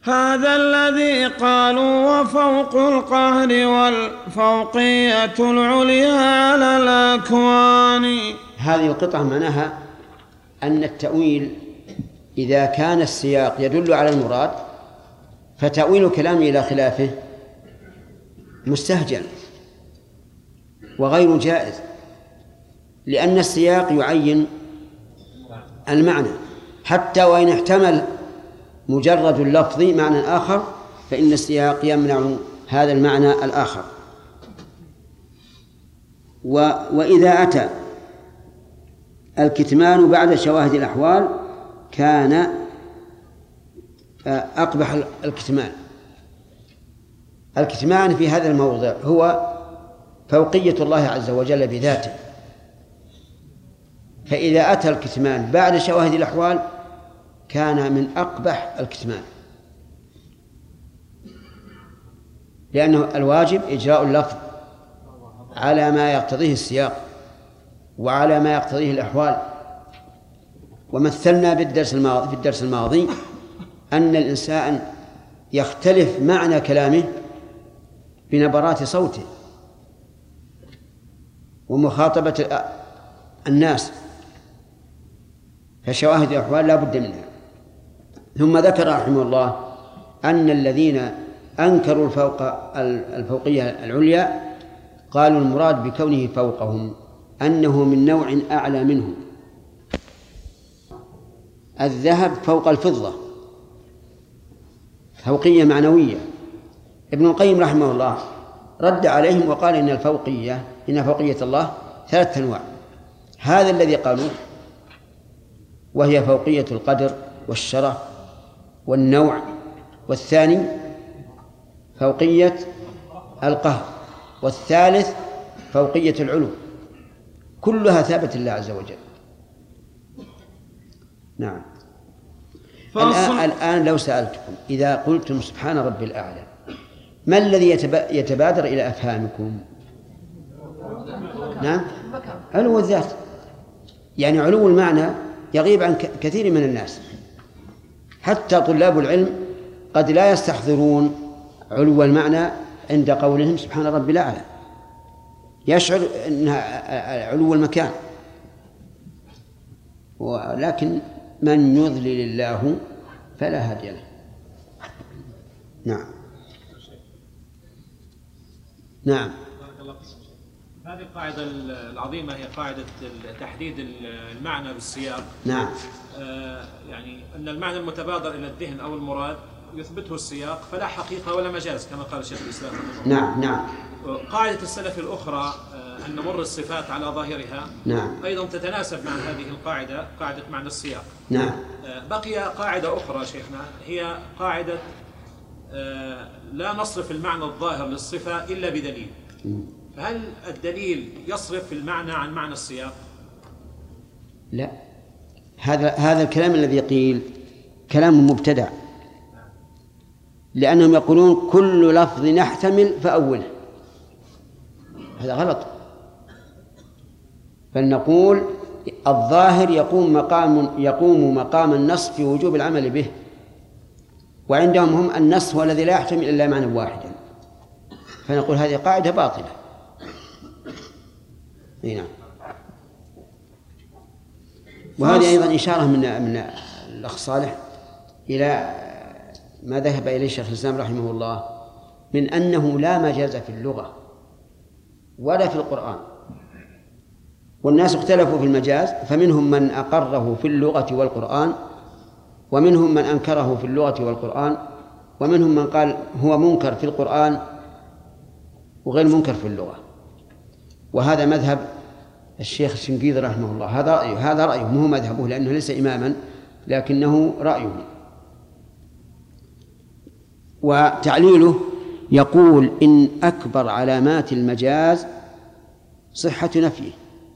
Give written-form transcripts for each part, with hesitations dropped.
هذا الذي قالوا وفوق القهر والفوقية العليا على الأكوان. هذه القطعة معناها أن التأويل إذا كان السياق يدل على المراد فتأويل كلامه إلى خلافه مستهجن وغير جائز، لأن السياق يعين المعنى، حتى وإن احتمل مجرد اللفظ معنى آخر فإن السياق يمنع هذا المعنى الآخر. وإذا أتى الكتمان بعد شواهد الأحوال كان أقبح الكتمان. الكتمان في هذا الموضع هو فوقية الله عز وجل بذاته، فإذا أتى الكتمان بعد شواهد الأحوال كان من أقبح الكتمان، لأنه الواجب إجراء اللفظ على ما يقتضيه السياق وعلى ما يقتضيه الأحوال. ومثلنا في الدرس الماضي أن الإنسان يختلف معنى كلامه بنبرات صوته ومخاطبة الناس، فشواهد الأحوال لا بد منها. ثم ذكر رحمه الله أن الذين أنكروا الفوقية العليا قالوا المراد بكونه فوقهم أنه من نوع أعلى منهم. الذهب فوق الفضة، فوقية معنوية. ابن القيم رحمه الله رد عليهم وقال إن فوقية الله 3 أنواع. هذا الذي قالوا وهي فوقية القدر والشرف والنوع، والثاني فوقية القهر، والثالث فوقية العلو، كلها لله عز وجل. نعم. الآن لو سألتكم إذا قلتم سبحان ربي الأعلى ما الذي يتبادر إلى أفهامكم؟ نعم، علو الذات، يعني علو المعنى يغيب عن كثير من الناس، حتى طلاب العلم قد لا يستحضرون علو المعنى عند قولهم سبحان ربي الأعلى، يشعر أنها علو المكان. ولكن من يضلل الله فلا هادي له. نعم. هذه القاعدة العظيمة هي قاعدة تحديد المعنى بالسياق. نعم. يعني أن المعنى المتبادر إلى الذهن أو المراد يثبته السياق فلا حقيقة ولا مجاز كما قال الشيخ الإسلام. نعم. قاعدة السلف الأخرى أن نمر الصفات على ظاهرها. نعم. أيضا تتناسب مع هذه القاعدة، قاعدة معنى السياق. نعم. بقي قاعدة أخرى شيخنا هي قاعدة لا نصرف المعنى الظاهر للصفة إلا بدليل. فهل الدليل يصرف المعنى عن معنى السياق؟ لا، هذا الكلام الذي قيل كلام مبتدع، لأنهم يقولون كل لفظ نحتمل فأوله، هذا غلط. فلنقول الظاهر يقوم مقام النص في وجوب العمل به، وعندهم هم النص هو الذي لا يحتمل إلا معنى واحدا، فنقول هذه قاعدة باطلة. نعم. وهذه أيضا إشارة من الأخ صالح إلى ما ذهب إليه الشيخ الإسلام رحمه الله من أنه لا مجاز في اللغة ولا في القرآن، والناس اختلفوا في المجاز، فمنهم من أقره في اللغة والقرآن، ومنهم من أنكره في اللغة والقرآن، ومنهم من قال هو منكر في القرآن وغير منكر في اللغة. وهذا مذهب الشيخ الشنقيطي رحمه الله، هذا رأيه مو مذهبه لأنه ليس إماما، لكنه رأيه. وتعليله يقول إن أكبر علامات المجاز صحة نفيه،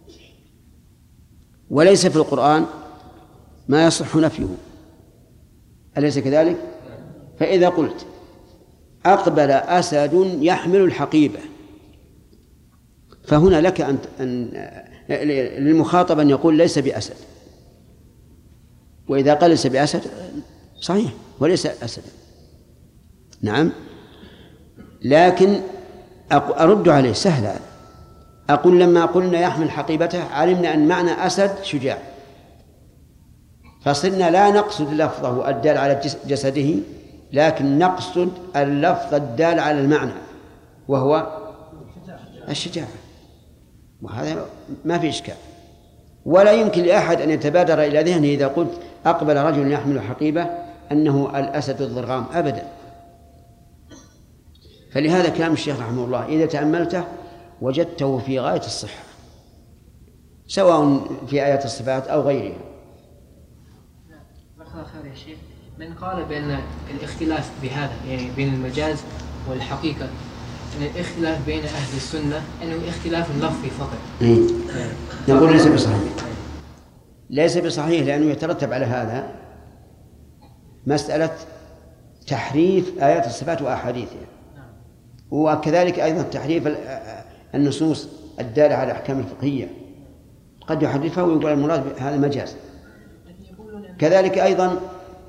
وليس في القرآن ما يصح نفيه، أليس كذلك؟ فإذا قلت أقبل أسد يحمل الحقيبة، فهنا لك أن للمخاطب أن يقول ليس بأسد، وإذا قال ليس بأسد صحيح وليس أسد، نعم. لكن أرد عليه سهل هذا، أقول لما قلنا يحمل حقيبته علمنا أن معنى أسد شجاع، فصرنا لا نقصد لفظه الدال على جسده، لكن نقصد اللفظ الدال على المعنى وهو الشجاعة، وهذا ما في إشكال. ولا يمكن لأحد أن يتبادر إلى ذهنه إذا قلت أقبل رجل يحمل حقيبة أنه الأسد الضرغام أبدا. فلهذا كلام الشيخ رحمه الله إذا تأملته وجدته في غاية الصحة، سواء في آيات الصفات أو غيرها. يا شيخ، من قال بأن الاختلاف بهذا يعني بين المجاز والحقيقة، أن الاختلاف بين أهل السنة أنه اختلاف لفظي فقط. نقول ليس بصحيح، ليس بصحيح، لأنه يترتب على هذا مسألة تحريف آيات الصفات وأحاديثها، وكذلك أيضا تحريف النصوص الدالة على الأحكام الفقهية، قد يحرفها ويقول المراد هذا مجاز. كذلك أيضا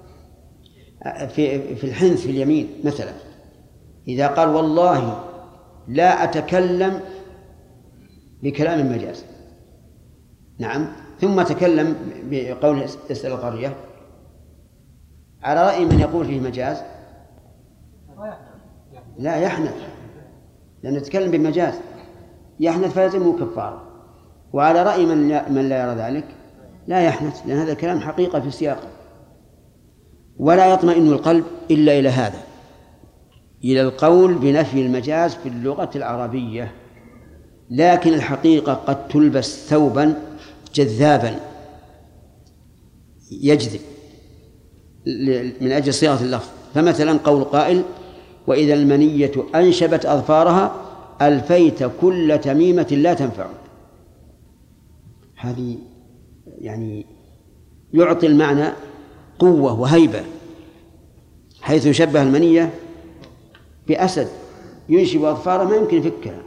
في الحنث في اليمين مثلا، إذا قال والله لا أتكلم بكلام مجاز، نعم، ثم تكلم بقول اسأل القرية، على رأي من يقول فيه مجاز لا يحنث، لأنه يتكلم بمجاز يحنث فيلزمه كفارة. وعلى رأي من لا يرى ذلك لا يحنث، لأن هذا الكلام حقيقة في سياقه. ولا يطمئن القلب إلا إلى هذا، إلى القول بنفي المجاز في اللغة العربية. لكن الحقيقة قد تلبس ثوبا جذابا يجذب من أجل صيغة اللفظ. فمثلا قول قائل وإذا المنية أنشبت أظفارها ألفيت كل تميمة لا تنفع، هذه يعني يعطي المعنى قوة وهيبة، حيث يشبه المنية بأسد ينشب أظفاره ما يمكن يفكها،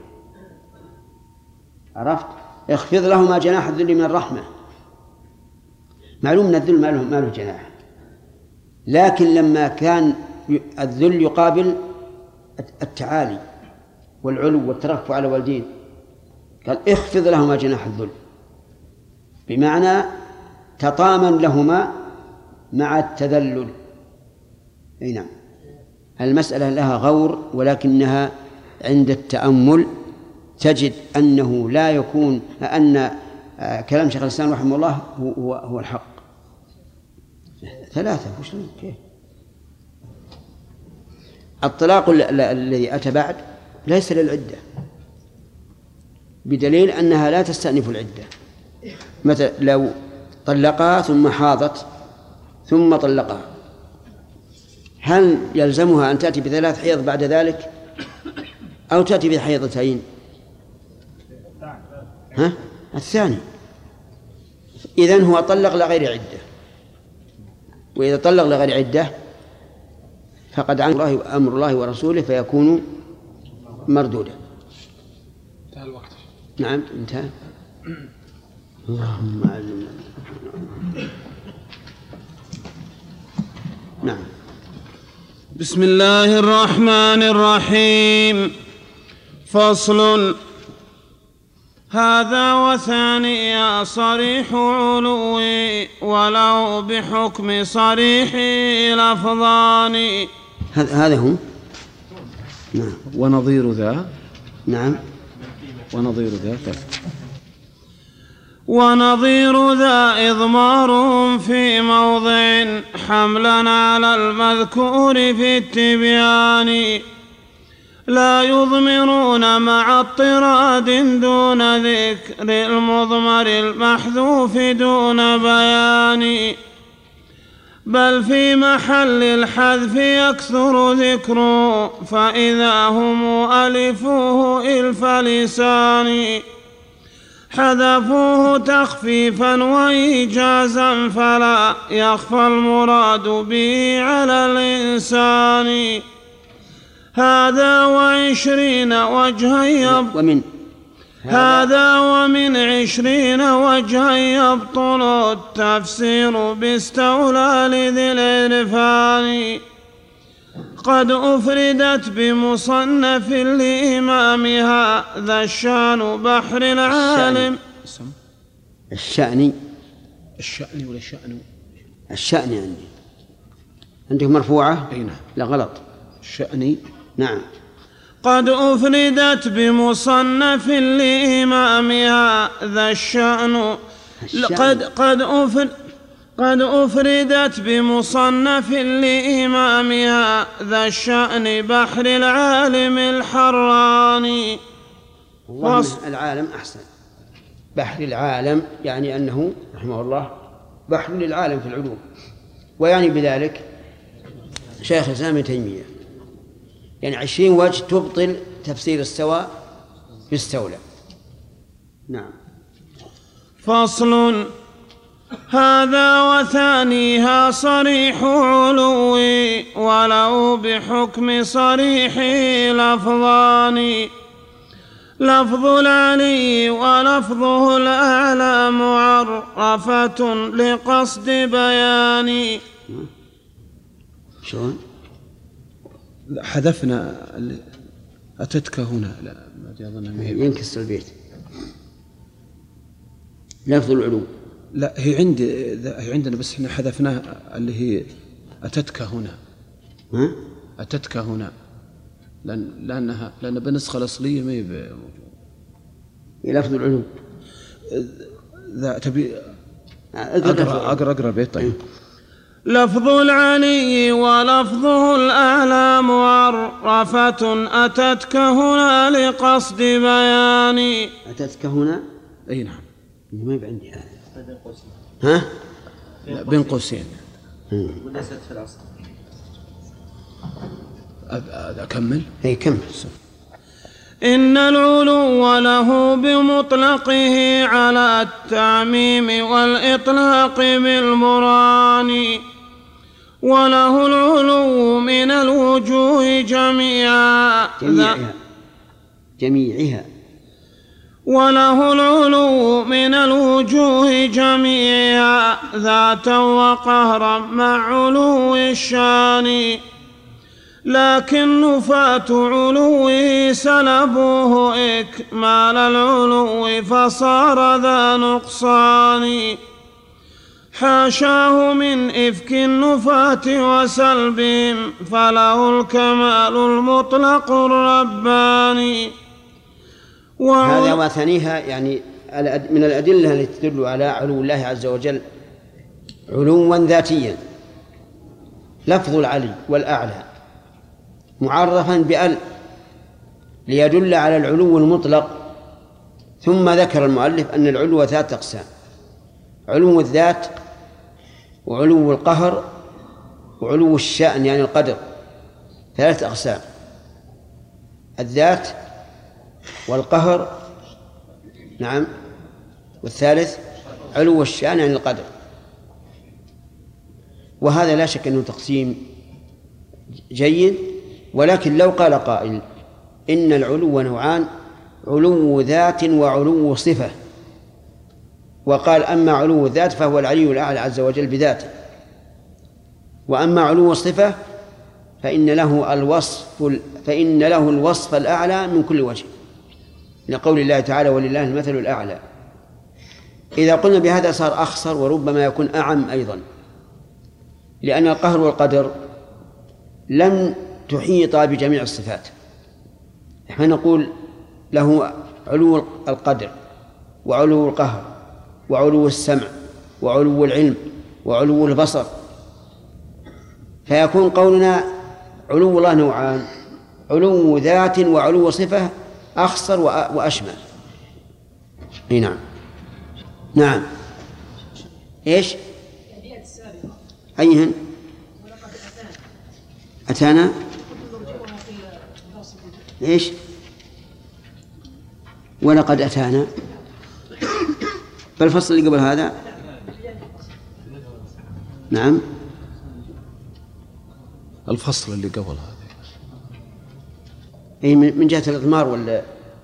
عرفت؟ اخفض لهما جناح الذل من الرحمة. معلوم أن الذل ما له جناح، لكن لما كان الذل يقابل التعالي والعلو والترفع على الوالدين قال اخفض لهما جناح الذل، بمعنى تطامن لهما مع التذلل. أي نعم، المسألة لها غور، ولكنها عند التأمل تجد أنه لا يكون أن كلام شيخ الإسلام رحمه الله هو الحق. ثلاثة كيف؟ الطلاق الذي أتى بعد ليس للعدة، بدليل أنها لا تستأنف العدة. مثلا لو طلقها ثم حاضت ثم طلقها، هل يلزمها أن تأتي بثلاث حيض بعد ذلك أو تأتي بحيضتين؟ الثاني. إذن هو طلق لغير عدة، وإذا طلق لغير عدة فقد عن الله أمر الله ورسوله فيكون مردودا. انتهى الوقت. نعم انتهى. اللهم علمنا. نعم. بسم الله الرحمن الرحيم. فصل. هذا وثاني صريح علوي ولو بحكم صريح لفظان. هذا هو. نعم. ونظير ذا. نعم. ونظير ذا. ونظير ذا إضمار في موضع حملا على المذكور في التبيان، لا يضمرون مع اضطراد دون ذكر المضمر المحذوف دون بيان، بل في محل الحذف يكثر ذكره فإذا هم ألفوه إلف لسان، حذفوه تخفيفا وإيجازا فلا يخفى المراد به على الإنسان. هذا وعشرين وجها ومن 20 وجها يبطل التفسير باستولى لذي العرفان، قد أفردت بمصنف لإمامها ذا الشان بحر العالم. الشأن ولا الشأن؟ الشأن عندك مرفوعة؟ أي نعم. لا غلط، الشأن. نعم. قد أفردت بمصنف لإمامها ذا الشأن. قد أفردت بمصنف لإمامها ذا الشأن بحر العالم الحراني. العالم أحسن، بحر العالم يعني أنه رحمه الله بحر للعالم في العلوم، ويعني بذلك شيخ الإسلام ابن تيمية، يعني 20 وجه تبطل تفسير استوى باستولى. نعم. فصل. هذا وثانيها صريح علوي ولو بحكم صريح لفظان. لفظ العلي ولفظه الأعلى معرفة لقصد بيان. شلون؟ حذفنا أتتك هنا. لا ما أظن ينكسر البيت. لفظ العلو لا هي عندنا بس احنا حذفناها اللي هي أتتك هنا. أتتك هنا لأن بالنسخة الأصلية ما يبقى موجود. لفظ العلو ذا تبي أقرأ البيت. طيب. لفظ العلي ولفظه الأعلى معرفة أتتك هنا لقصد بيان. أتتك هنا؟ أي نعم. ما يبقى عندي هذا. ها؟ بين قوسين. وليست في الأصل. أكمل؟ هي كمل. إن العلو له بمطلقه على التعميم والإطلاق بالمران. وله العلو من الوجوه جميعا. وله العلو من الوجوه جميعا ذاتا وقهرا مع علو الشان. لكن نفاة علوه سلبوه إكمال العلو فصار ذا نقصان. حاشاه من إفك النفاة وسلبهم فله الكمال المطلق الرباني. هذا وثانيها يعني من الأدلة التي تدل على علو الله عز وجل علوا ذاتيا. لفظ العلي والأعلى معرفا بأل ليدل على العلو المطلق. ثم ذكر المؤلف أن العلو ثلاث أقسام: علو الذات، وعلو القهر، وعلو الشأن يعني القدر. ثلاث أقسام: الذات والقهر، نعم، والثالث علو الشأن يعني القدر. وهذا لا شك أنه تقسيم جيد، ولكن لو قال قائل إن العلو نوعان: علو ذات وعلو صفة، وقال أما علو الذات فهو العلي الأعلى عز وجل بذاته، وأما علو الصفة فإن له الوصف الأعلى من كل وجه، لقول الله تعالى: ولله المثل الأعلى. إذا قلنا بهذا صار أخصر، وربما يكون أعم أيضا، لأن القهر والقدر لم تحيط بجميع الصفات. نحن نقول له علو القدر وعلو القهر وعلو السمع وعلو العلم وعلو البصر، فيكون قولنا علو الله نوعان: علو ذات وعلو صفة أخصر وأشمل. نعم. نعم. إيش؟ أيهن؟ أتانا إيش؟ ولقد أتانا. بالفصل اللي قبل هذا. نعم، الفصل اللي قبل هذا أي من جهة الإضمار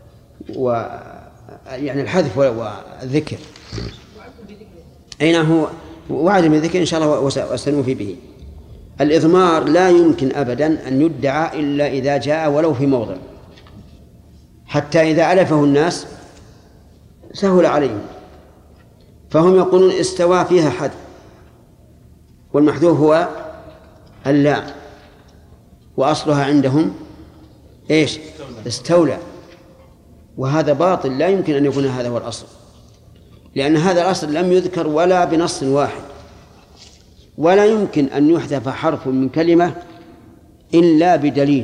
يعني الحذف والذكر. أين هو وعد من الذكر إن شاء الله وسنوفي به. الإضمار لا يمكن أبدا أن يدعى إلا إذا جاء ولو في موضع، حتى إذا ألفه الناس سهل عليهم، فهم يقولون استوى فيها حد، والمحذوف هو اللام، وأصلها عندهم إيش؟ استولى، وهذا باطل، لا يمكن أن يكون هذا هو الأصل، لأن هذا الأصل لم يذكر ولا بنص واحد، ولا يمكن أن يحذف حرف من كلمة إلا بدليل،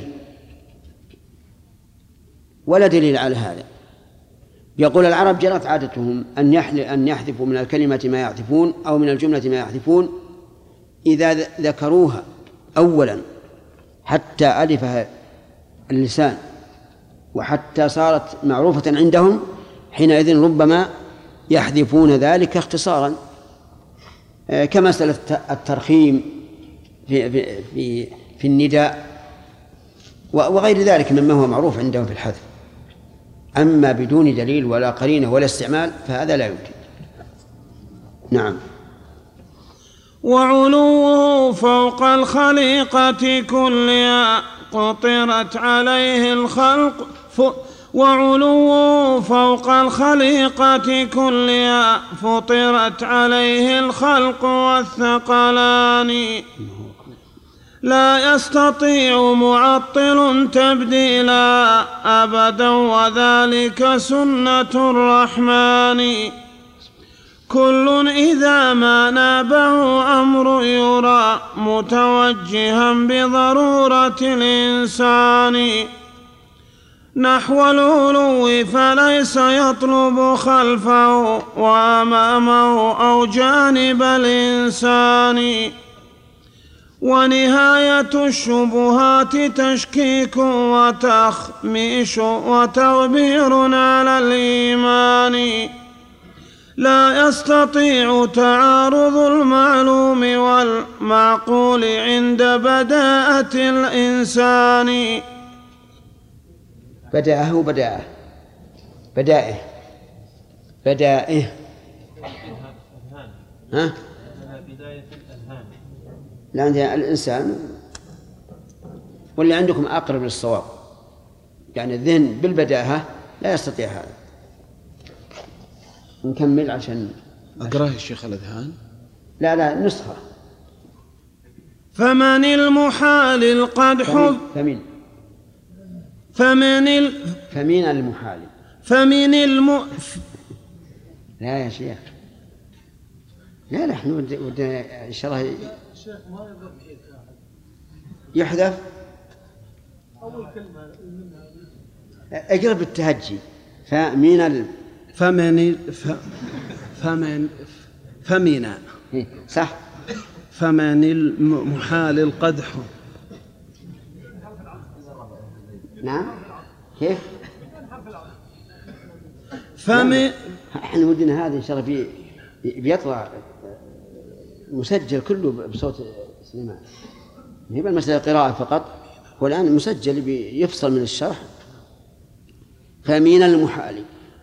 ولا دليل على هذا. يقول العرب جرت عادتهم أن يحذفوا من الكلمة ما يحذفون أو من الجملة ما يحذفون إذا ذكروها أولا حتى ألفها اللسان وحتى صارت معروفة عندهم، حينئذ ربما يحذفون ذلك اختصارا، كمسألة الترخيم في النداء وغير ذلك مما هو معروف عندهم في الحذف. أما بدون دليل ولا قرينة ولا استعمال فهذا لا يمكن. نعم. وعلوه فوق الخليقة كلها قطرت عليه الخلق وعلوه فوق الخليقة كلها فطرت عليه الخلق والثقلان، لا يستطيع معطل تبديلا أبدا وذلك سنة الرحمن. كل إذا ما نابه أمر يرى متوجها بضرورة الإنسان، نحو العلو فليس يطلب خلفه وأمامه أو جانب الإنسان، ونهاية الشبهات تشكيك وتخميش وتغبير على الإيمان، لا يستطيع تعارض المعلوم والمعقول عند بداءة الإنسان. بدائه ها؟ لا عندنا الإنسان، واللي عندكم أقرب للصواب، يعني الذهن بالبداهة لا يستطيع هذا. نكمل عشان أقرأه الشيخ الأذهان. لا نسخة. فمن المحال القدح فمن المحال لا يا شيخ، لا نحن ودنا إن شاء الله يحذف أول كلمة اقرب التهجي. فمن صح. فمن المحال القدح. نعم كيف؟ احنا ودنا هذا ان شاء الله بيطلع مسجل كله بصوت سليمان، هي المسألة قراءة فقط، والآن مسجل بيفصل من الشرح. فمن المحال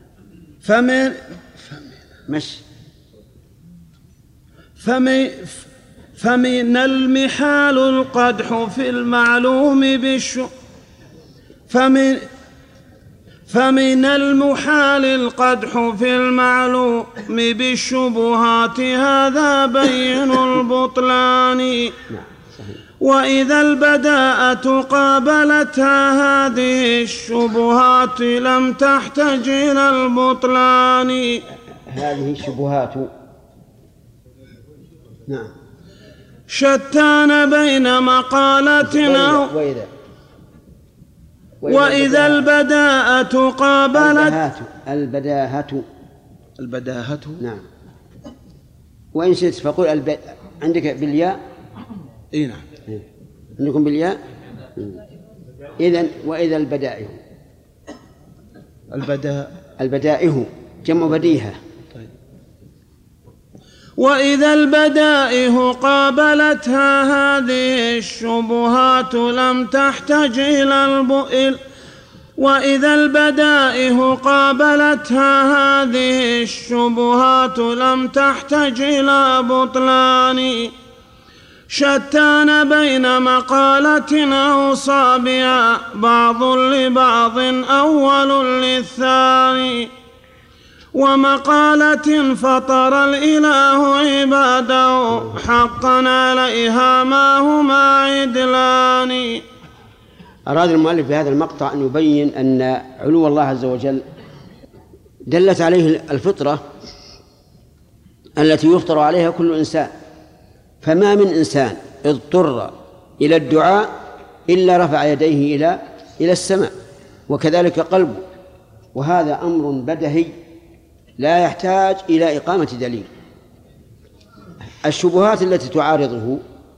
فمن المحال القدح في المعلوم فمن المحال القدح في المعلوم بالشبهات هذا بين البطلان، وإذا البداءة قابلتها هذه الشبهات لم تحتج إلى البطلان. هذه الشبهات نعم شتان بين مقالتنا وإذا البداءة قابلت البداهة نعم، وإن شئت فقل عندك بالياء. اي نعم عندكم بالياء. إذن وإذا البدائه جمع بديهة. وإذا البدائه قابلتها هذه الشبهات لم تحتج إلى وإذا البدائه قابلتها هذه الشبهات لم تحتج إلى بطلان، شتان بين مقالة أوصى بها بعض لبعض أول للثاني، ومقالة فطر الإله عباده حقا عليها ما هما عدلان. أراد المؤلف بهذا المقطع أن يبين أن علو الله عز وجل دلت عليه الفطرة التي يفطر عليها كل إنسان، فما من إنسان اضطر إلى الدعاء إلا رفع يديه إلى السماء، وكذلك قلبه، وهذا أمر بدهي لا يحتاج إلى إقامة دليل. الشبهات التي تعارضه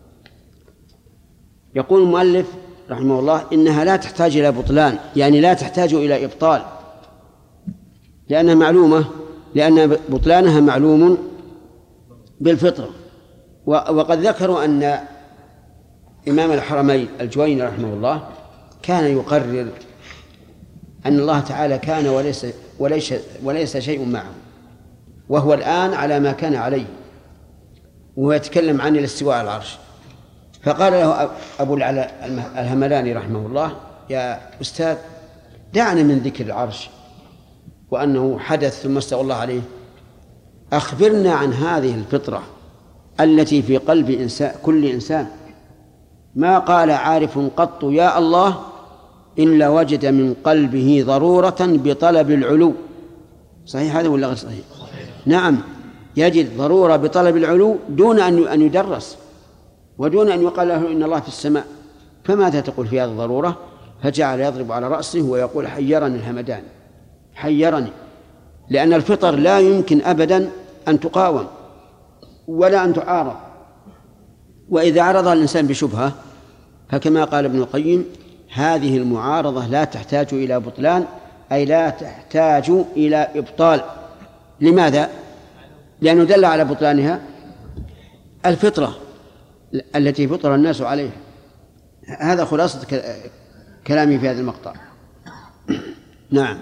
يقول المؤلف رحمه الله إنها لا تحتاج إلى بطلان، يعني لا تحتاج إلى إبطال، لأنها معلومة، لأن بطلانها معلوم بالفطرة. وقد ذكروا أن إمام الحرمين الجويني رحمه الله كان يقرر أن الله تعالى كان وليس شيء معه، وهو الآن على ما كان عليه، وهو يتكلم عن الاستواء على العرش. فقال له أبو العلاء الهملاني رحمه الله: يا أستاذ، دعنا من ذكر العرش وأنه حدث ثم استوى الله عليه، أخبرنا عن هذه الفطرة التي في قلب كل إنسان. ما قال عارف قط يا الله إلا وجد من قلبه ضرورة بطلب العلو. صحيح هذا ولا غير صحيح؟ نعم، يجد ضرورة بطلب العلو دون أن يدرس، ودون أن يقال له إن الله في السماء. فماذا تقول في هذه الضرورة؟ فجعل يضرب على رأسه ويقول: حيرني الهمدان، حيرني. لأن الفطر لا يمكن أبدا أن تقاوم ولا أن تعارض، وإذا عرض الإنسان بشبهة فكما قال ابن القيم: هذه المعارضة لا تحتاج إلى بطلان، أي لا تحتاج إلى إبطال. لماذا؟ لأنه دل على بطلانها الفطرة التي فطر الناس عليها. هذا خلاصة كلامي في هذا المقطع. نعم.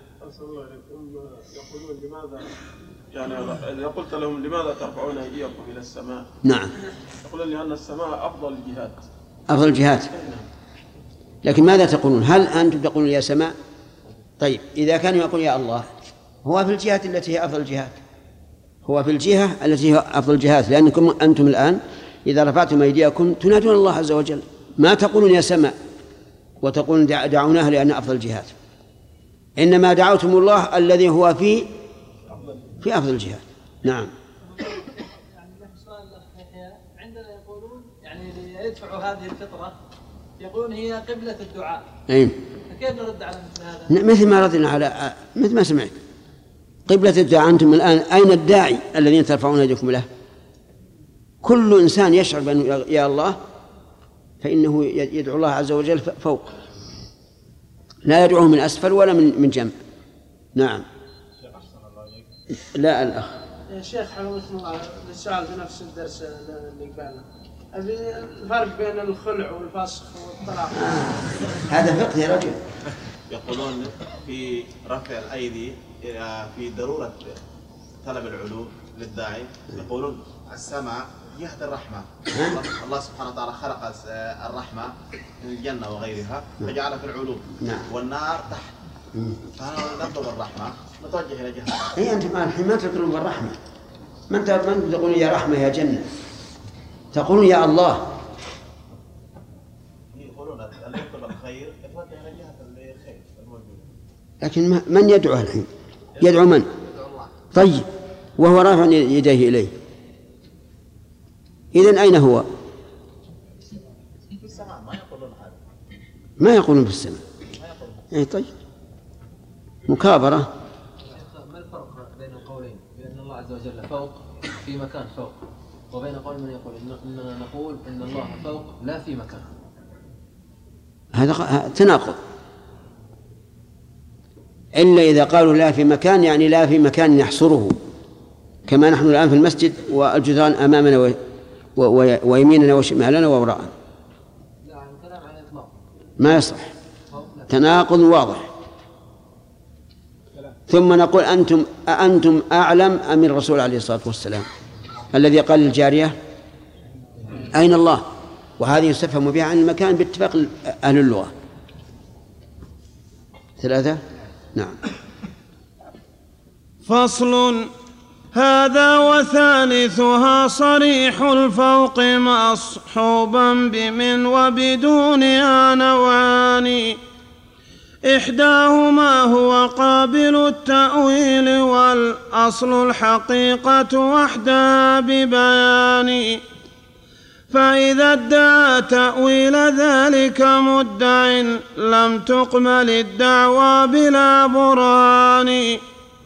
يقولون لماذا، يعني إذا قلت لهم لماذا ترفعون أيديكم إلى السماء؟ نعم. يقولون لأن السماء أفضل الجهات. أفضل الجهات. لكن ماذا تقولون؟ هل أنتم تقولون يا سماء؟ طيب، إذا كانوا يقول يا الله، هو في الجهات التي هي أفضل الجهات، هو في الجهة التي هي أفضل الجهات، لأنكم أنتم الآن إذا رفعتم أيديكم تنادون الله عز وجل، ما تقولون يا سماء وتقولون دعوناه لأن أفضل الجهات، إنما دعوتم الله الذي هو في أفضل الجهات. نعم. عندنا يقولون يعني يدفعوا هذه الفطرة، يقولون هي قبلة الدعاء. أي. فكيف نرد على مثل هذا؟ مثل ما ردنا على مثل ما سمعت. قبلة الدعاء أنتم الآن أين الداعي الذين ترفعون يدكم له؟ كل إنسان يشعر بأنه يا الله فإنه يدعو الله عز وجل فوق، لا يدعوه من أسفل ولا من جنب. نعم. لا الأخ يا شيخ، حول السؤال في نفس الدرس اللي قبلنا، الفرق بين الخلع والفسخ والطلاق. هذا فقه يا رجل. يقولون في رفع الأيدي في ضرورة طلب العلو للداعي، يقولون السماء جهة الرحمة، الله سبحانه وتعالى خلق الرحمة من الجنة وغيرها فجعل في العلو، والنار تحت، فنطلب الرحمة نتوجه إلى جهة. أي أنتم الحين ما تذكرون بالرحمة، من تقولون يا رحمة يا جنة، تقولون يا الله. يقولون أن يطلب الخير يتوجه إلى جهة الخير الموجود. لكن من يدعو الحين؟ يدعو من؟ طيب، وهو رافع يديه إليه، إذن أين هو؟ في السماء. ما يقولون هذا، ما يقولون في السماء. أي طيب، مكابرة. ما الفرق بين القولين بأن الله عز وجل فوق في مكان فوق، وبين قول من يقول إننا نقول إن الله فوق لا في مكان؟ هذا تناقض. إلا إذا قالوا لا في مكان، يعني لا في مكان يحصره، كما نحن الآن في المسجد والجدران أمامنا ويميننا وشمالنا ووراءنا. لا، الكلام على الإطلاق ما يصح، تناقض واضح. ثم نقول أأنتم أعلم أم الرسول عليه الصلاة والسلام الذي قال للجارية أين الله؟ وهذه يستفهم بها عن المكان باتفاق أهل اللغة. 3. نعم. فصل. هذا وثالثها صريح الفوق مصحوبا بمن وبدونها نوعان. إحداهما هو قابل التأويل والأصل الحقيقة وحدها ببيان. فإذا ادعى تأويل ذلك مدع لم تقبل الدعوى بلا برهان.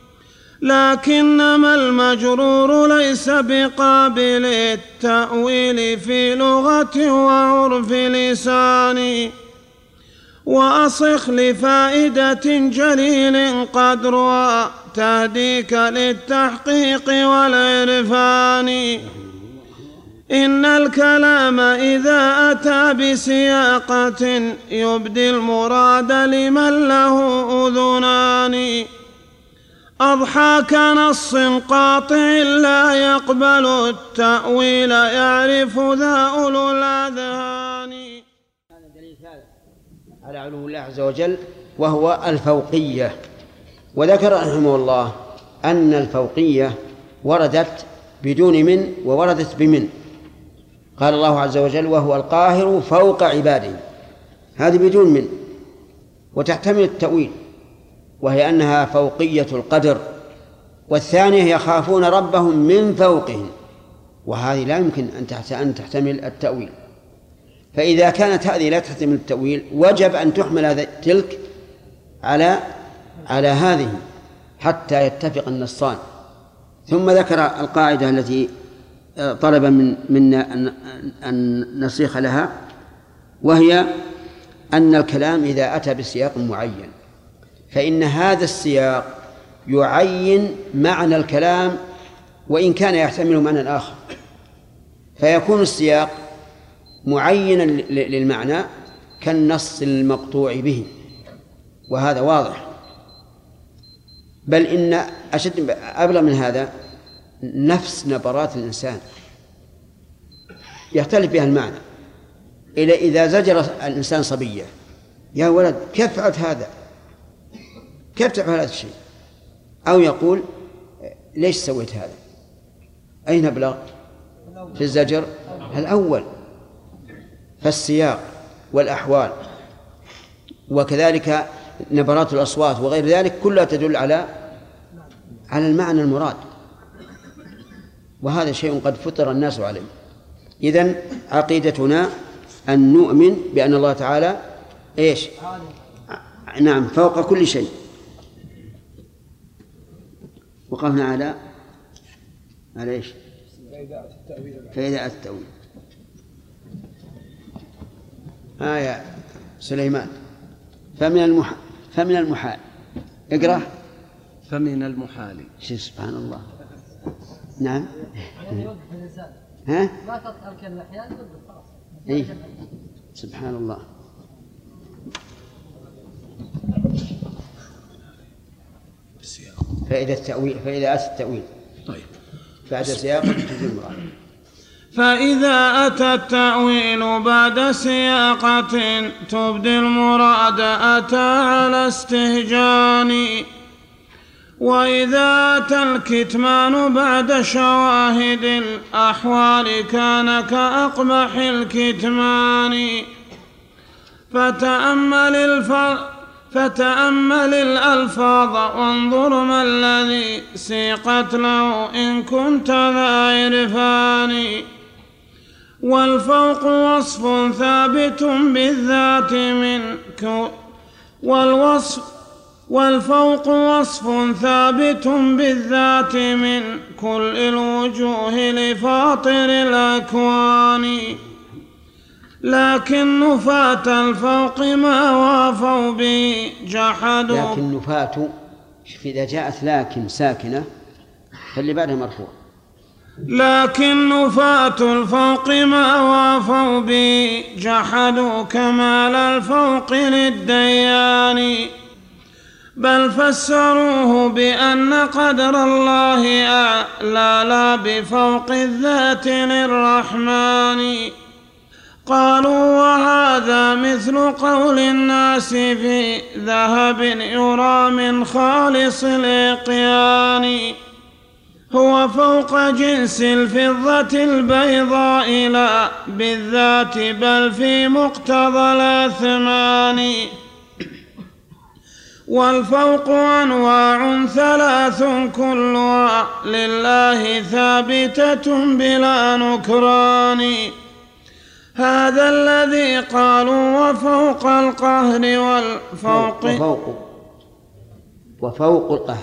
لكنما المجرور ليس بقابل التأويل في لغة وعرف لسان. وأصخ لفائدة جليل قدرها تهديك للتحقيق والعرفان. إن الكلام إذا أتى بسياقة يبدي المراد لمن له أذنان. أضحى كنص قاطع لا يقبل التأويل يعرف ذا أولو الأذهان. هذا دليل ثالث على علو الله عز وجل وهو الفوقية. وذكر رحمه الله أن الفوقية وردت بدون من ووردت بمن. قال الله عز وجل وهو القاهر فوق عباده، هذه بدون من، وتحتمل التأويل، وهي أنها فوقية القدر. والثانية يخافون ربهم من فوقهم، وهذه لا يمكن أن تحتمل التأويل. فإذا كانت هذه لا تحتمل التأويل وجب أن تحمل تلك على هذه حتى يتفق النصان. ثم ذكر القاعدة التي طلب منا أن نصيغ لها، وهي أن الكلام إذا أتى بسياق معين فإن هذا السياق يعين معنى الكلام وإن كان يحتمل معنى آخر، فيكون السياق معينا للمعنى كالنص المقطوع به، وهذا واضح. بل إن أشد أبلغ من هذا نفس نبرات الإنسان يختلف بها المعنى. إذا زجر الإنسان صبية: يا ولد كيف فعلت هذا؟ كيف تفعل هذا الشيء؟ أو يقول: ليش سويت هذا؟ أين أبلغ؟ في الزجر الأول. فالسياق والأحوال وكذلك نبرات الأصوات وغير ذلك كلها تدل على المعنى المراد، وهذا شيء قد فطر الناس عليه. إذن عقيدتنا أن نؤمن بأن الله تعالى إيش؟ نعم، فوق كل شيء. وقفنا على إيش؟ فإذا أتى التأويل. يا سليمان. فمن المحال اقرأ. فمن المحال. سبحان الله. نعم. يعني يوقف الإنسان. ها؟ ما تطلع الأحيان يوقف خلاص. إيه؟ سبحان الله. فإذا أتى التأويل. طيب. بعد سياق تجي المراد. فإذا أتى التأويل بعد سياقة تبدي المراد أتى على استهجان. وإذا أتى الكتمان بعد شواهد الأحوال كان كأقبح الكتمان. فتأمل الألفاظ وانظر ما الذي سيقت له إن كنت ذا عرفان. والفوق وصف ثابت بالذات والفوق وصف ثابت بالذات من كل الوجوه لفاطر الأكوان. لكن نفاة الفوق ما وافوا به جحدوا. لكن نفاة، إذا جاءت لكن ساكنة فاللي بعدها مرفوع. لكن نفاة الفوق ما وافوا به جحدوا كمال الفوق للديان. بل فسروه بأن قدر الله أعلى لا بفوق الذات للرحمن. قالوا وهذا مثل قول الناس في ذهب يرى من خالص الإقيان، هو فوق جنس الفضة البيضاء لا بالذات بل في مقتضى الأثمان. والفوق أنواع ثلاث كلها لله ثابتة بلا نكران. هذا الذي قالوا وفوق القهر وفوق القهر.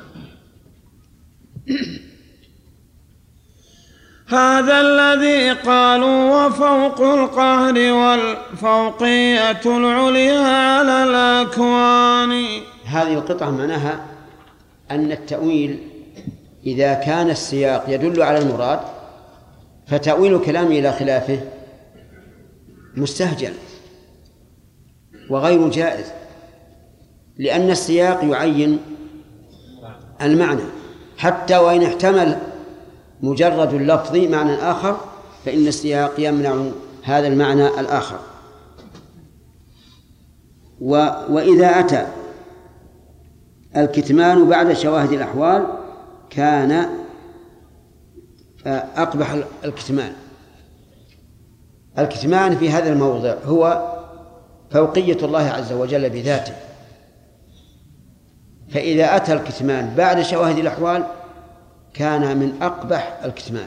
هذا الذي قالوا وفوق القهر والفوقية العليا على الأكوان. هذه القطعة معناها أن التأويل إذا كان السياق يدل على المراد فتأويل الكلام إلى خلافه مستهجن وغير جائز، لأن السياق يعين المعنى، حتى وإن احتمل مجرد اللفظ معنى آخر فإن السياق يمنع هذا المعنى الآخر. وإذا أتى الكتمان بعد شواهد الأحوال كان أقبح الكتمان في هذا الموضع هو فوقية الله عز وجل بذاته، فإذا أتى الكتمان بعد شواهد الأحوال كان من أقبح الكتمان،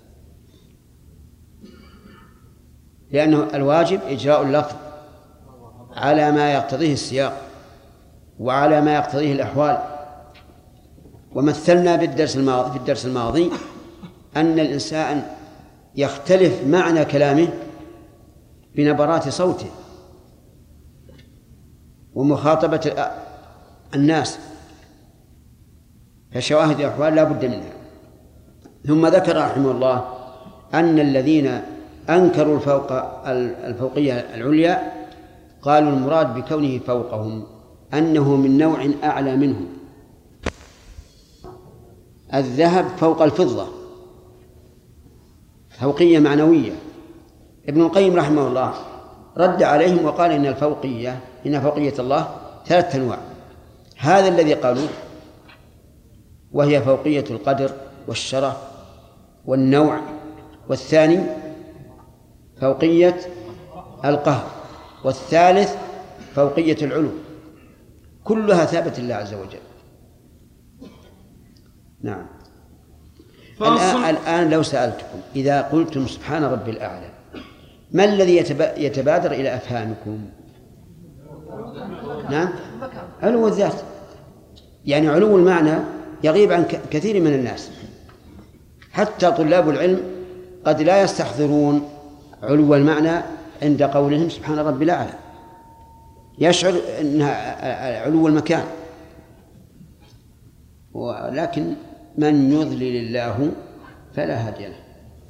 لأنه الواجب إجراء اللفظ على ما يقتضيه السياق وعلى ما يقتضيه الأحوال. ومثلنا في الدرس الماضي أن الإنسان يختلف معنى كلامه بنبرات صوته ومخاطبة الناس، فشواهد الأحوال لا بد منها. ثم ذكر رحمه الله أن الذين أنكروا الفوقية العليا قالوا المراد بكونه فوقهم أنه من نوع أعلى منهم. الذهب فوق الفضة، فوقية معنوية. ابن القيم رحمه الله رد عليهم وقال إن فوقية الله 3 أنواع. هذا الذي قالوا وهي فوقية القدر والشرف والنوع، والثاني فوقية القهر، والثالث فوقية العلو، كلها ثابت لله عز وجل. نعم. الآن لو سألتكم إذا قلتم سبحان ربي الأعلى ما الذي يتبادر إلى أفهامكم؟ نعم، علو الذات، يعني علو المعنى يغيب عن كثير من الناس، حتى طلاب العلم قد لا يستحضرون علو المعنى عند قولهم سبحان ربي الأعلى، يشعر أنها علو المكان، ولكن من يضلل الله فلا هادي له.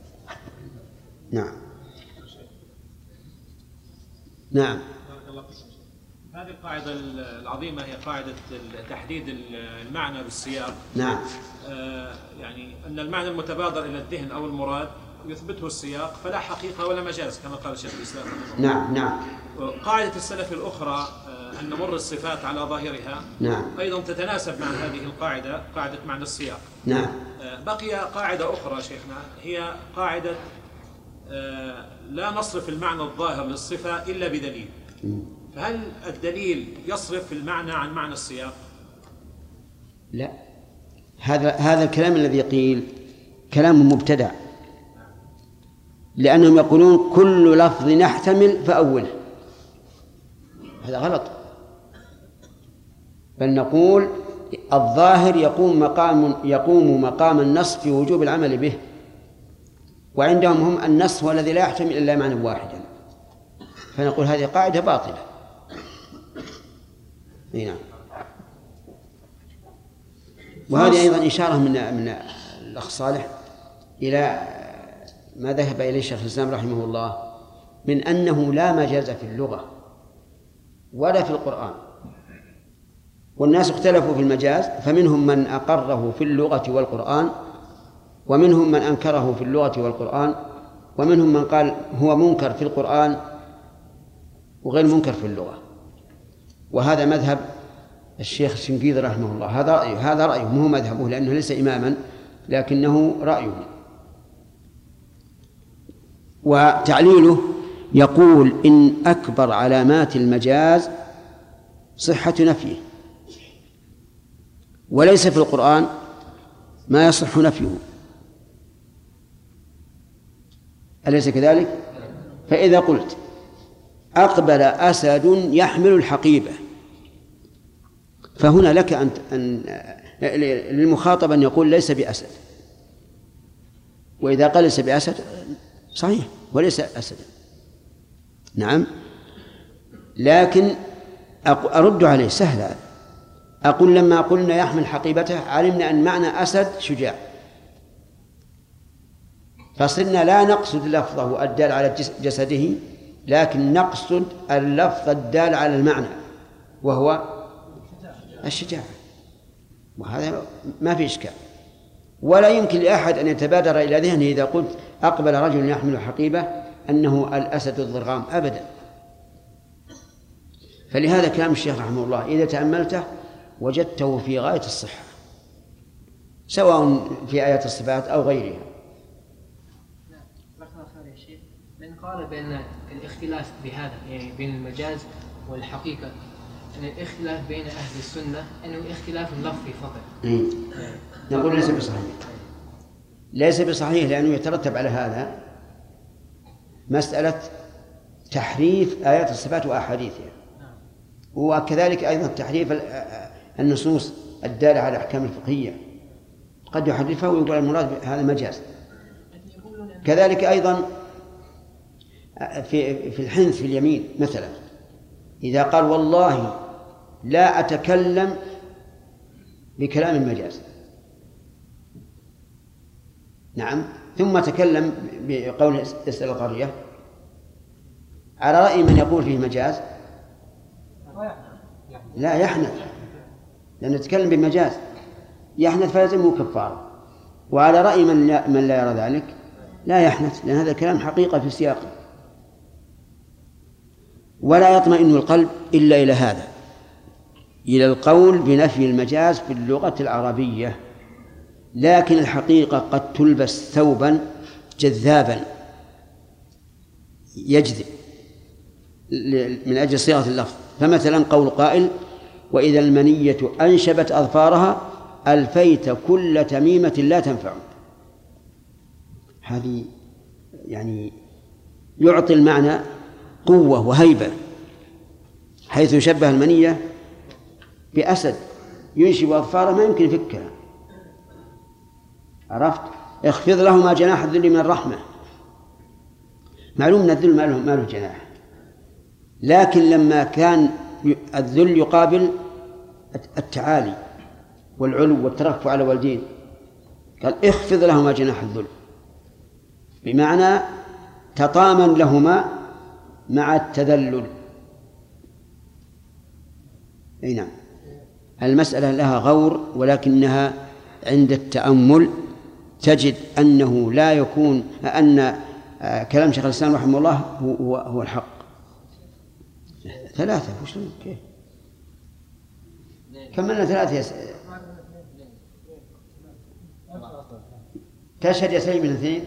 نعم. هذه القاعدة العظيمة هي قاعدة تحديد المعنى بالسياق. نعم. يعني أن المعنى المتبادر إلى الذهن أو المراد يثبته السياق فلا حقيقة ولا مجاز كما قال الشيخ الإسلام. نعم. قاعدة السلف الأخرى أن نمر الصفات على ظاهرها أيضا تتناسب مع هذه القاعدة، قاعدة معنى السياق. نعم. بقي قاعدة أخرى شيخنا هي قاعدة لا نصرف المعنى الظاهر للصفة إلا بدليل. فهل الدليل يصرف المعنى عن معنى السياق؟ لا، هذا الكلام الذي قيل كلام مبتدع، لأنهم يقولون كل لفظ نحتمل فأوله، هذا غلط. بل نقول الظاهر يقوم مقام النص في وجوب العمل به، وعندهم هم النص هو الذي لا يحتمل إلا معنى واحدا، فنقول هذه قاعدة باطلة. نعم. وهذه أيضا إشارة من الأخ صالح إلى ما ذهب إليه الشيخ الإسلام رحمه الله من أنه لا مجاز في اللغة ولا في القرآن والناس اختلفوا في المجاز، فمنهم من أقره في اللغة والقرآن، ومنهم من أنكره في اللغة والقرآن، ومنهم من قال هو منكر في القرآن وغير منكر في اللغة. وهذا مذهب الشيخ الشنقيطي رحمه الله، هذا رأيه مو مذهبه لأنه ليس إماما، لكنه رأيه. وتعليله يقول إن أكبر علامات المجاز صحة نفيه، وليس في القرآن ما يصح نفيه، أليس كذلك؟ فإذا قلت أقبل أسد يحمل الحقيبة، فهنا لك أن للمخاطب أن يقول ليس بأسد، وإذا قال ليس بأسد صحيح وليس أسدا. نعم، لكن أرد عليه سهل هذا، أقول لما قلنا يحمل حقيبته علمنا أن معنى أسد شجاع، فصرنا لا نقصد لفظه الدال على جسده، لكن نقصد اللفظ الدال على المعنى وهو الشجاعة، وهذا ما في إشكال. ولا يمكن لأحد أن يتبادر إلى ذهنه إذا قلت أقبل رجل يحمل حقيبة أنه الأسد الضرغام أبدا. فلهذا كلام الشيخ رحمه الله إذا تأملته وجدته في غاية الصحة، سواء في آيات الصفات أو غيرها. من قال بأن الاختلاف بهذا يعني بين المجاز والحقيقة أن الاختلاف بين أهل السنة أنه اختلاف لفظي فقط. نقول ليس بصحيح، ليس بصحيح، لأنه يترتب على هذا مسألة تحريف آيات الصفات وأحاديثها، وكذلك أيضا تحريف النصوص الدالة على الأحكام الفقهية، قد يحرفها ويقول المراد هذا مجاز. كذلك أيضا في الحنث في اليمين مثلا، إذا قال والله لا أتكلم بكلام المجاز، نعم، ثم تكلم بقول اسأل القرية، على رأي من يقول فيه مجاز لا يحنث، لأنه يتكلم بمجاز يحنث فيلزمه كفارة. وعلى رأي من لا يرى ذلك لا يحنث، لأن هذا الكلام حقيقة في سياقه. ولا يطمئن القلب إلا إلى هذا، إلى القول بنفي المجاز في اللغة العربية، لكن الحقيقة قد تلبس ثوبا جذابا يجذب من أجل صيغة اللفظ. فمثلا قول قائل وإذا المنية أنشبت أظفارها ألفيت كل تميمة لا تنفع، هذه يعني يعطي المعنى قوة وهيبة، حيث يشبه المنية بأسد ينشب أظفاره ما يمكن يفكها، عرفت؟ اخفض لهما جناح الذل من الرحمة، معلوم أن الذل ما له جناح، لكن لما كان الذل يقابل التعالي والعلو والترفع على الوالدين قال اخفض لهما جناح الذل، بمعنى تطامن لهما مع التذلل. أي نعم، المسألة لها غور، ولكنها عند التأمل تجد أنه لا يكون أن كلام شيخ الإسلام رحمه الله هو الحق. ثلاثة وش كيف كملنا ثلاثة تشهد يا سيد من اثنين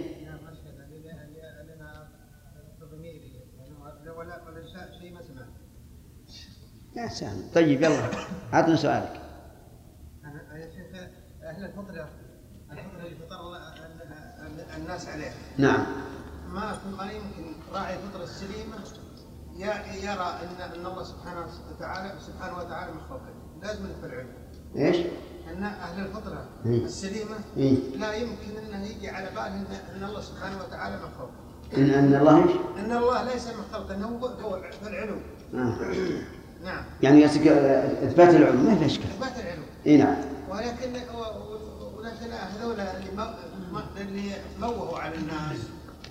يا سلام. طيب يلا عطنا سؤالك. يا شيخ أهل الفطرة اللي فطر الناس عليه، نعم، ما يمكن راعي الفطرة السليمة يرى أن الله سبحانه وتعالى مخلوق، لازم في العلم إيش؟ أن أهل الفطرة السليمة لا يمكن أنه يجي على باله أن الله سبحانه وتعالى مخلوق، أن الله إيش؟ أن الله ليس مخلوق، أنه هو في العلو. نعم، يعني إثبات العلو ما في إشكال. إثبات العلو. إيه نعم. ولكن هذول اللي موهوا على الناس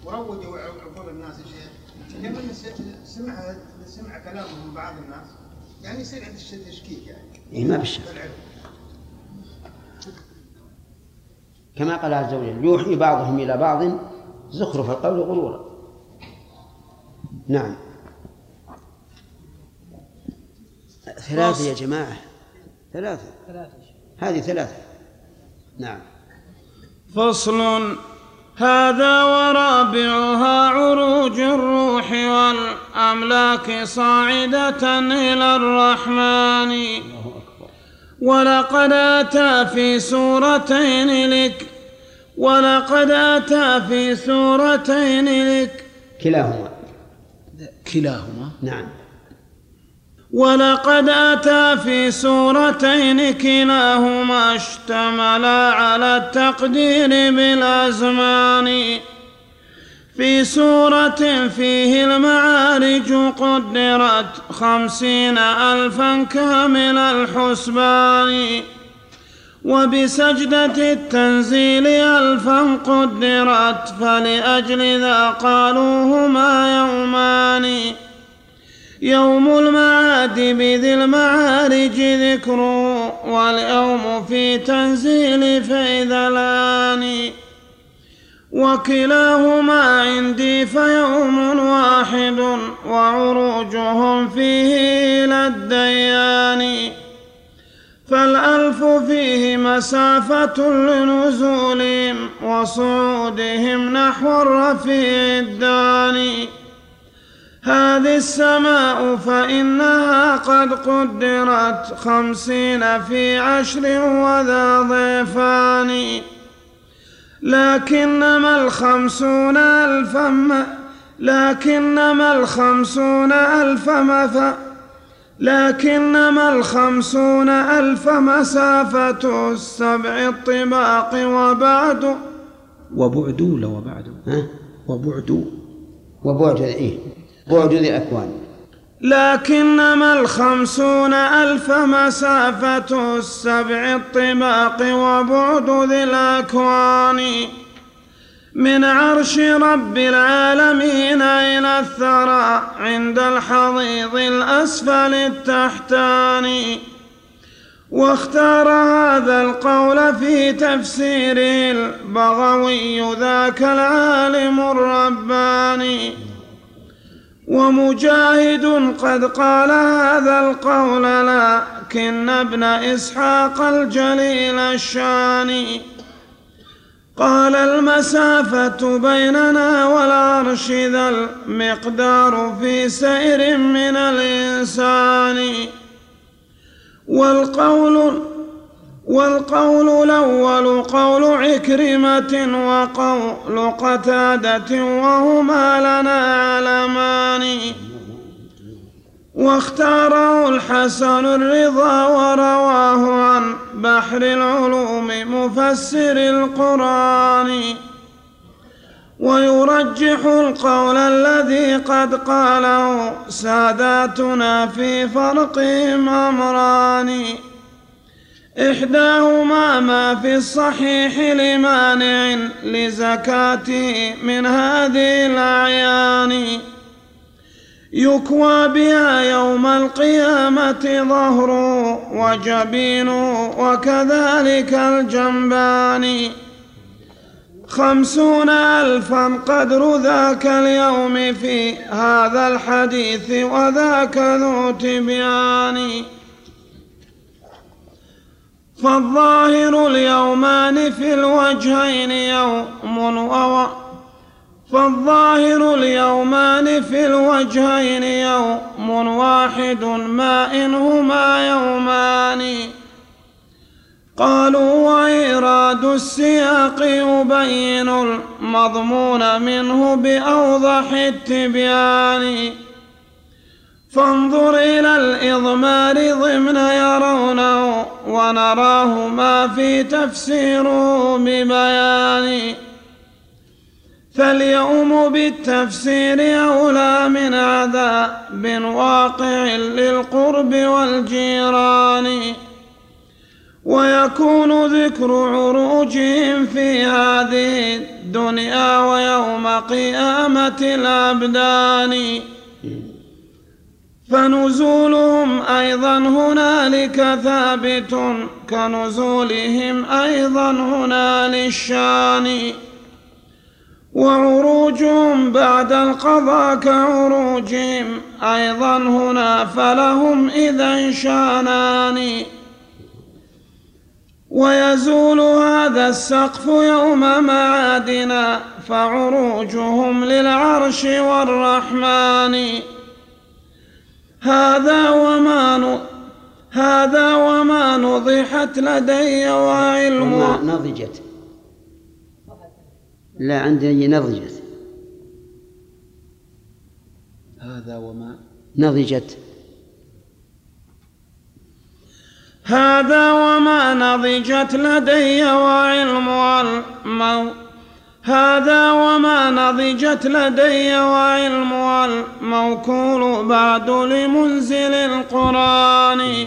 وروجوا عقول الناس، شيء كم سمع كلامهم بعض الناس يعني يصير عند التشكيك يعني. إيه ما بالشك. كما قال عز وجل يوحي بعضهم إلى بعض زخرف القول غرورا. نعم. 3 يا جماعة، 3 هذه 3. نعم. فصل. هذا ورابعها عروج الروح والأملاك صاعدة إلى الرحمن. ولقد أتى في سورتين لك كلاهما. نعم. ولقد أتى في سورتين كلاهما اشتملا على التقدير بالأزمان. في سورة فيه المعارج قدرت 50,000 كامل الحسبان. وبسجدة التنزيل 1000 قدرت فلأجل ذا قالوا هما يومان. يوم المعاد بذي المعارج ذكره واليوم في تنزيل فيذلان. وكلاهما عندي فيوم واحد وعروجهم فيه إلى الديان. فالألف فيه مسافة لنزولهم وصعودهم نحو الرفيع الداني. هذه السماء فإنها قد قدرت 50 في 10 وذا ضيفان. لكنما 50,000 مسافة 7 الطباق وبعد بعد ذي الأكوان. لكنما 50,000 مسافة 7 الطباق وبعد ذي الأكوان. من عرش رب العالمين إلى الثرى عند الحضيض الأسفل التحتاني. واختار هذا القول في تفسيره البغوي ذاك العالم الرباني. ومجاهد قد قال هذا القول لكن ابن إسحاق الجليل الشاني قال المسافة بيننا والعرش ذا المقدار في سير من الإنسان. والقول الأول قول عكرمة وقول قتادة وهما لنا علمان. واختاره الحسن الرضا ورواه عن بحر العلوم مفسر القرآن. ويرجح القول الذي قد قاله ساداتنا في فرقهم أمران. إحداهما ما في الصحيح لمانع لزكاته من هذه الأعيان يكوى بها يوم القيامة ظهره وجبينه وكذلك الجنبان. 50,000 قدر ذاك اليوم في هذا الحديث وذاك ذو تبيان. فالظاهر اليومان في الوجهين يوم واحد ما إنهما يومان. قالوا وإيراد السياق يبين المضمون منه بأوضح التبيان. فانظر إلى الإضمار ضمن يرونه ونراه ما في تفسيره ببيان. فاليوم بالتفسير أولى من عذاب واقع للقرب والجيران. ويكون ذكر عروجهم في هذه الدنيا ويوم قيامة الأبدان. فنزولهم أيضا هنالك ثابت كنزولهم أيضا هنا للشان، وعروجهم بعد القضاء كعروجهم أيضا هنا فلهم إذا شانان، ويزول هذا السقف يوم معادنا فعروجهم للعرش والرحمن. هذا وما نضحت لدي وعلم نضجت، لا عندي نضجت، هذا وما نضجت، هذا وما نضجت لدي وعلم هذا وما نضجت لدي وعلم الموكول بعد لمنزل القرآن،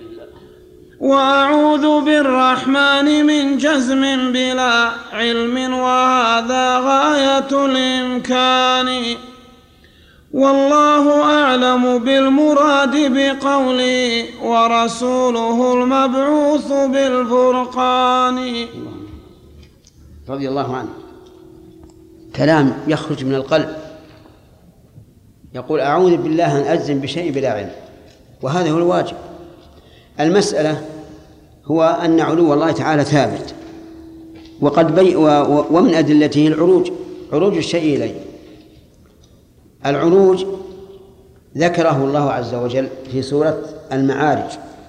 وأعوذ بالرحمن من جزم بلا علم وهذا غاية الإمكان، والله أعلم بالمراد بقولي ورسوله المبعوث بالفرقان. رضي الله عنه، كلام يخرج من القلب، يقول أعوذ بالله أن أجزم بشيء بلا علم، وهذا هو الواجب. المسألة هو أن علو الله تعالى ثابت، ومن أدلته عروج الشيء إليه. العروج ذكره الله عز وجل في سورة المعارج،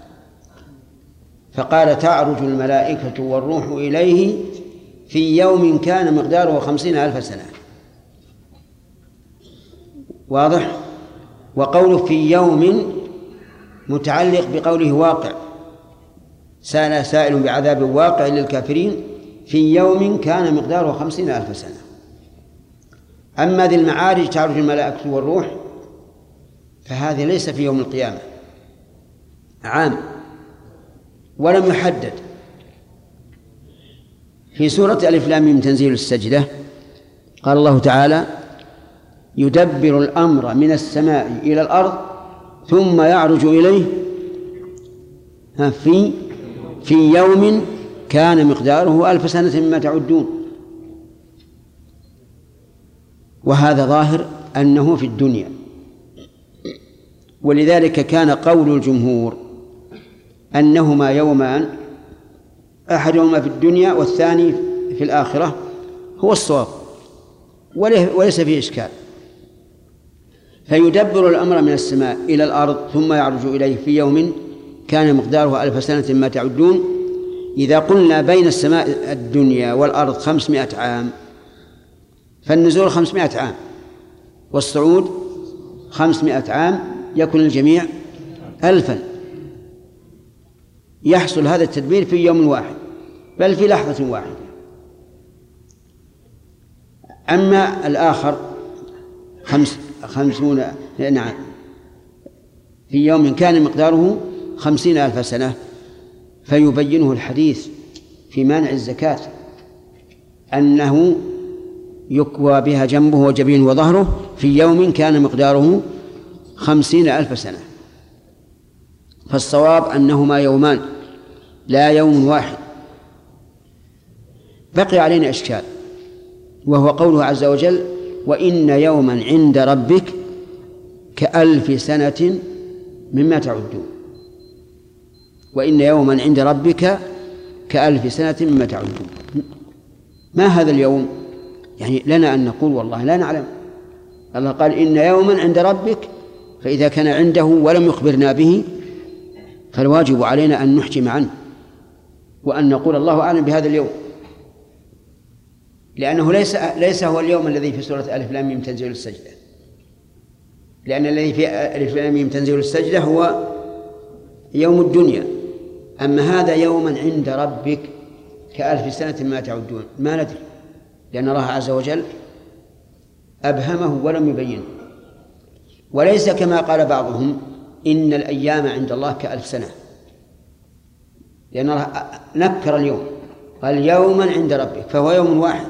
فقال تعرج الملائكة والروح إليه في يوم كان مقداره 50,000 سنة. واضح؟ وقوله في يوم متعلق بقوله واقع، سأل سائل بعذاب واقع للكافرين في يوم كان مقداره 50,000 سنة. أما ذي المعارج تعرج الملائكة والروح فهذه ليس في يوم القيامة، عام ولم يحدد. في سورة ألف لام ميم تنزيل السجدة قال الله تعالى يدبر الأمر من السماء إلى الأرض ثم يعرج إليه في يوم كان مقداره 1000 سنة مما تعدون. وهذا ظاهر أنه في الدنيا، ولذلك كان قول الجمهور أنهما يومان، أحدهما في الدنيا والثاني في الآخرة، هو الصواب وليس فيه إشكال. فيدبر الأمر من السماء إلى الأرض ثم يعرج إليه في يوم كان مقداره 1000 سنة مما تعدون. إذا قلنا بين السماء الدنيا والأرض 500 عام، فالنزول 500 عام والصعود 500 عام، يكون الجميع 1000. يحصل هذا التدبير في يوم واحد بل في لحظة واحدة. أما الآخر 50 نعم في يوم كان مقداره 50,000 سنة، فيبينه الحديث في مانع الزكاة أنه يكوى بها جنبه وجبينه وظهره في يوم كان مقداره 50,000 سنة. فالصواب أنهما يومان لا يوم واحد. بقي علينا إشكال، وهو قوله عز وجل وإن يوما عند ربك ك1000 سنة مما تعدون. وإن يوما عند ربك ك1000 سنة مما تعدون. ما هذا اليوم؟ يعني لنا أن نقول والله لا نعلم. الله قال إن يوما عند ربك، فإذا كان عنده ولم يخبرنا به فالواجب علينا أن نحجم عنه وأن نقول الله أعلم بهذا اليوم، لأنه ليس هو اليوم الذي في سورة ألف لام ميم تنزيل السجدة، لأن الذي في ألف لام ميم تنزيل السجدة هو يوم الدنيا. أما هذا يوما عند ربك ك1000 سنة ما تعدون، ما ندري، لأن الله عز وجل أبهمه ولم يبينه. وليس كما قال بعضهم إن الأيام عند الله ك1000 سنة، لأن الله نكر اليوم، قال يوما عند ربك، فهو يوم واحد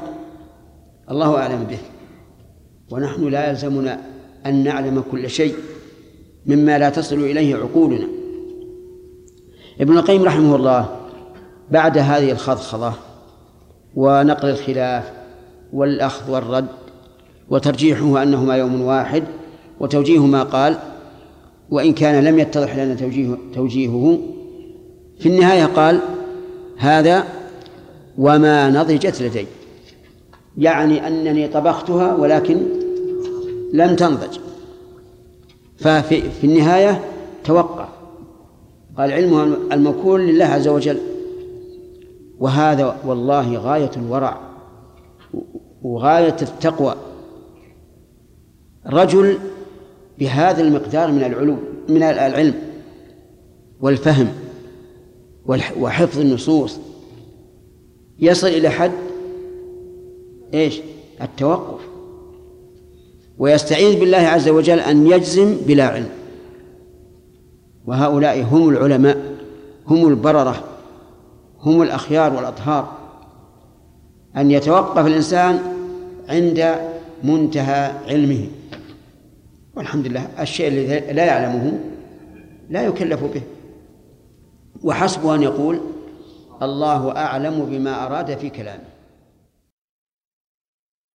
الله أعلم به. ونحن لا يلزمنا أن نعلم كل شيء، مما لا تصل إليه عقولنا. ابن القيم رحمه الله بعد هذه الخضخضة ونقل الخلاف والأخذ والرد وترجيحه أنهما يوم واحد وتوجيه ما قال، وإن كان لم يتضح لنا توجيهه، في النهاية قال: هذا وما نضجت لدي، يعني أنني طبختها ولكن لم تنضج. ففي النهاية توقف، قال: علمها الموكول لله عز وجل. وهذا والله غاية الورع وغاية التقوى. رجل بهذا المقدار من العلم والفهم وحفظ النصوص يصل إلى حد إيش؟ التوقف، ويستعيذ بالله عز وجل أن يجزم بلا علم. وهؤلاء هم العلماء، هم البررة، هم الأخيار والأطهار، أن يتوقف الإنسان عند منتهى علمه. والحمد لله الشيء الذي لا يعلمه لا يكلف به، وحسبه أن يقول: الله أعلم بما أراد في كلامه.